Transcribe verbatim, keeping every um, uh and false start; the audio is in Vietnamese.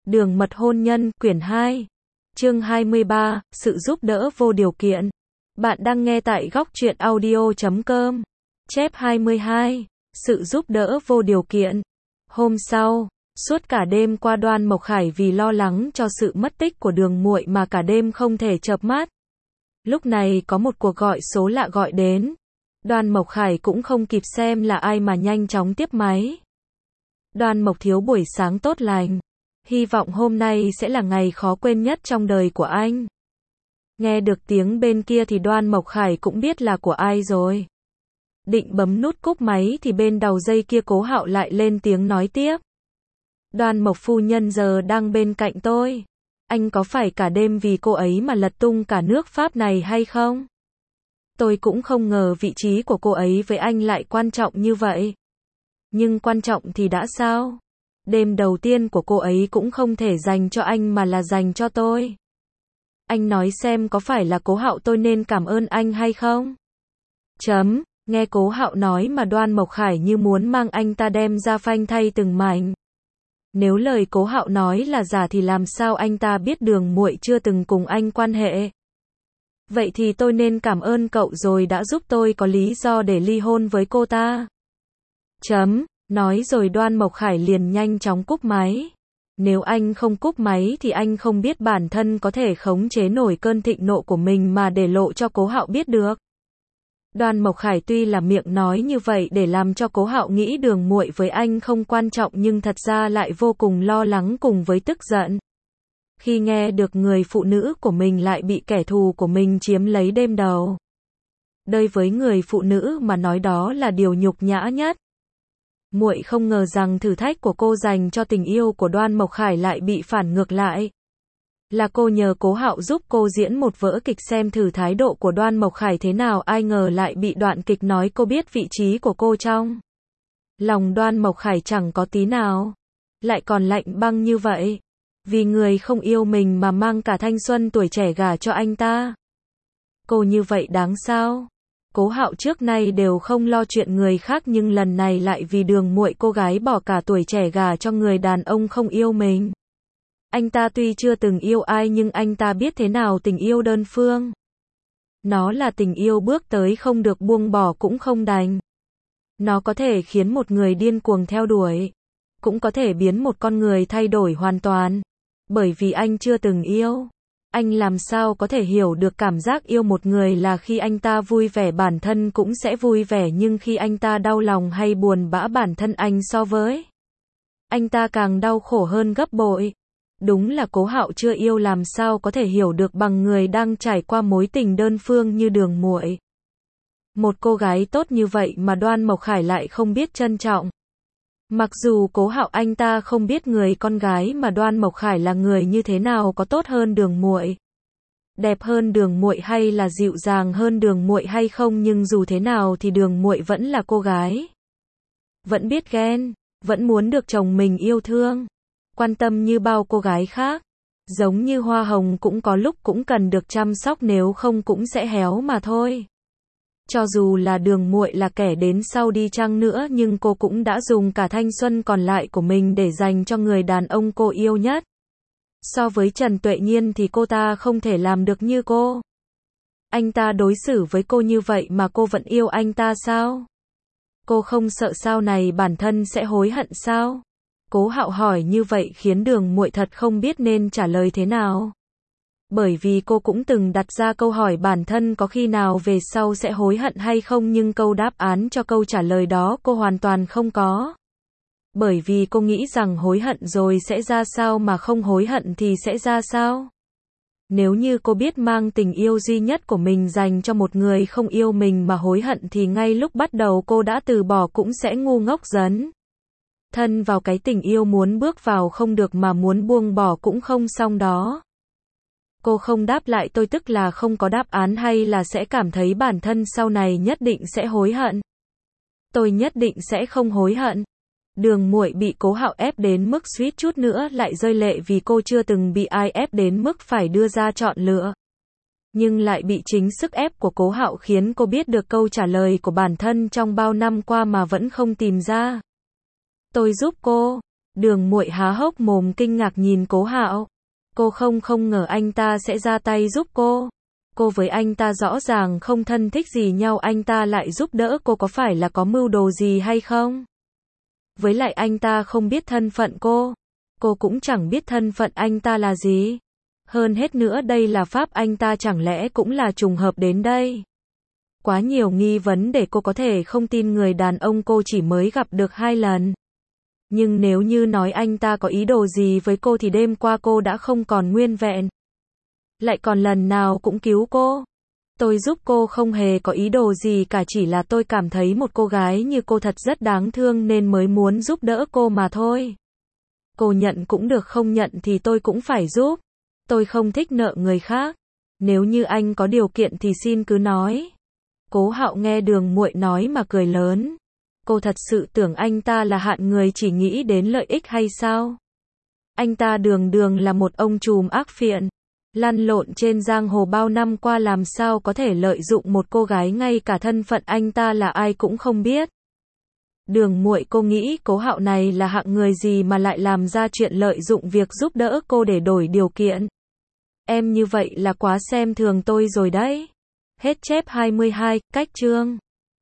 Đường mật hôn nhân, quyển hai. Chương hai mươi ba, sự giúp đỡ vô điều kiện. Bạn đang nghe tại góc truyện audio chấm com. Chép hai mươi hai, sự giúp đỡ vô điều kiện. Hôm sau, suốt cả đêm qua Đoan Mộc Khải vì lo lắng cho sự mất tích của Đường Muội mà cả đêm không thể chợp mắt. Lúc này có một cuộc gọi số lạ gọi đến. Đoan Mộc Khải cũng không kịp xem là ai mà nhanh chóng tiếp máy. Đoan Mộc thiếu buổi sáng tốt lành. Hy vọng hôm nay sẽ là ngày khó quên nhất trong đời của anh. Nghe được tiếng bên kia thì Đoan Mộc Khải cũng biết là của ai rồi. Định bấm nút cúp máy thì bên đầu dây kia Cố Hạo lại lên tiếng nói tiếp. Đoan Mộc phu nhân giờ đang bên cạnh tôi. Anh có phải cả đêm vì cô ấy mà lật tung cả nước Pháp này hay không? Tôi cũng không ngờ vị trí của cô ấy với anh lại quan trọng như vậy. Nhưng quan trọng thì đã sao? Đêm đầu tiên của cô ấy cũng không thể dành cho anh mà là dành cho tôi. Anh nói xem có phải là Cố Hạo tôi nên cảm ơn anh hay không? Chấm, nghe Cố Hạo nói mà Đoan Mộc Khải như muốn mang anh ta đem ra phanh thay từng mảnh. Nếu lời Cố Hạo nói là giả thì làm sao anh ta biết Đường Muội chưa từng cùng anh quan hệ? Vậy thì tôi nên cảm ơn cậu rồi đã giúp tôi có lý do để ly hôn với cô ta. Chấm, nói rồi Đoan Mộc Khải liền nhanh chóng cúp máy. Nếu anh không cúp máy thì anh không biết bản thân có thể khống chế nổi cơn thịnh nộ của mình mà để lộ cho Cố Hạo biết được. Đoan Mộc Khải tuy là miệng nói như vậy để làm cho Cố Hạo nghĩ Đường Muội với anh không quan trọng nhưng thật ra lại vô cùng lo lắng cùng với tức giận. Khi nghe được người phụ nữ của mình lại bị kẻ thù của mình chiếm lấy đêm đầu. Đây với người phụ nữ mà nói đó là điều nhục nhã nhất. Muội không ngờ rằng thử thách của cô dành cho tình yêu của Đoan Mộc Khải lại bị phản ngược lại. Là cô nhờ Cố Hạo giúp cô diễn một vở kịch xem thử thái độ của Đoan Mộc Khải thế nào, ai ngờ lại bị đoạn kịch nói cô biết vị trí của cô trong lòng Đoan Mộc Khải chẳng có tí nào. Lại còn lạnh băng như vậy. Vì người không yêu mình mà mang cả thanh xuân tuổi trẻ gả cho anh ta. Cô như vậy đáng sao? Cố Hạo trước nay đều không lo chuyện người khác nhưng lần này lại vì Đường Muội cô gái bỏ cả tuổi trẻ gả cho người đàn ông không yêu mình. Anh ta tuy chưa từng yêu ai nhưng anh ta biết thế nào tình yêu đơn phương. Nó là tình yêu bước tới không được buông bỏ cũng không đành. Nó có thể khiến một người điên cuồng theo đuổi. Cũng có thể biến một con người thay đổi hoàn toàn. Bởi vì anh chưa từng yêu. Anh làm sao có thể hiểu được cảm giác yêu một người là khi anh ta vui vẻ bản thân cũng sẽ vui vẻ nhưng khi anh ta đau lòng hay buồn bã bản thân anh so với anh ta càng đau khổ hơn gấp bội. Đúng là Cố Hạo chưa yêu làm sao có thể hiểu được bằng người đang trải qua mối tình đơn phương như Đường Muội. Một cô gái tốt như vậy mà Đoan Mộc Khải lại không biết trân trọng. Mặc dù Cố Hạo anh ta không biết người con gái mà Đoan Mộc Khải là người như thế nào có tốt hơn Đường Muội, đẹp hơn Đường Muội hay là dịu dàng hơn Đường Muội hay không nhưng dù thế nào thì Đường Muội vẫn là cô gái. Vẫn biết ghen, vẫn muốn được chồng mình yêu thương, quan tâm như bao cô gái khác. Giống như hoa hồng cũng có lúc cũng cần được chăm sóc nếu không cũng sẽ héo mà thôi. Cho dù là Đường Muội là kẻ đến sau đi chăng nữa nhưng cô cũng đã dùng cả thanh xuân còn lại của mình để dành cho người đàn ông cô yêu nhất. So với Trần Tuệ Nhiên thì cô ta không thể làm được như cô. Anh ta đối xử với cô như vậy mà cô vẫn yêu anh ta sao? Cô không sợ sau này bản thân sẽ hối hận sao? Cố Hạo hỏi như vậy khiến Đường Muội thật không biết nên trả lời thế nào. Bởi vì cô cũng từng đặt ra câu hỏi bản thân có khi nào về sau sẽ hối hận hay không nhưng câu đáp án cho câu trả lời đó cô hoàn toàn không có. Bởi vì cô nghĩ rằng hối hận rồi sẽ ra sao mà không hối hận thì sẽ ra sao. Nếu như cô biết mang tình yêu duy nhất của mình dành cho một người không yêu mình mà hối hận thì ngay lúc bắt đầu cô đã từ bỏ cũng sẽ ngu ngốc dấn thân vào cái tình yêu muốn bước vào không được mà muốn buông bỏ cũng không xong đó. Cô không đáp lại tôi tức là không có đáp án hay là sẽ cảm thấy bản thân sau này nhất định sẽ hối hận. Tôi nhất định sẽ không hối hận. Đường Muội bị Cố Hạo ép đến mức suýt chút nữa lại rơi lệ vì cô chưa từng bị ai ép đến mức phải đưa ra chọn lựa. Nhưng lại bị chính sức ép của Cố Hạo khiến cô biết được câu trả lời của bản thân trong bao năm qua mà vẫn không tìm ra. Tôi giúp cô. Đường Muội há hốc mồm kinh ngạc nhìn Cố Hạo. Cô không không ngờ anh ta sẽ ra tay giúp cô. Cô với anh ta rõ ràng không thân thích gì nhau, anh ta lại giúp đỡ cô, có phải là có mưu đồ gì hay không? Với lại anh ta không biết thân phận cô. Cô cũng chẳng biết thân phận anh ta là gì. Hơn hết nữa đây là Pháp, anh ta chẳng lẽ cũng là trùng hợp đến đây? Quá nhiều nghi vấn để cô có thể không tin người đàn ông cô chỉ mới gặp được hai lần. Nhưng nếu như nói anh ta có ý đồ gì với cô thì đêm qua cô đã không còn nguyên vẹn. Lại còn lần nào cũng cứu cô. Tôi giúp cô không hề có ý đồ gì cả, chỉ là tôi cảm thấy một cô gái như cô thật rất đáng thương nên mới muốn giúp đỡ cô mà thôi. Cô nhận cũng được, không nhận thì tôi cũng phải giúp. Tôi không thích nợ người khác. Nếu như anh có điều kiện thì xin cứ nói. Cố Hạo nghe Đường Muội nói mà cười lớn. Cô thật sự tưởng anh ta là hạng người chỉ nghĩ đến lợi ích hay sao? Anh ta đường đường là một ông trùm ác phiện. Lăn lộn trên giang hồ bao năm qua, làm sao có thể lợi dụng một cô gái ngay cả thân phận anh ta là ai cũng không biết. Đường Muội, cô nghĩ Cố Hạo này là hạng người gì mà lại làm ra chuyện lợi dụng việc giúp đỡ cô để đổi điều kiện? Em như vậy là quá xem thường tôi rồi đấy. Hết chép hai mươi hai, cách chương.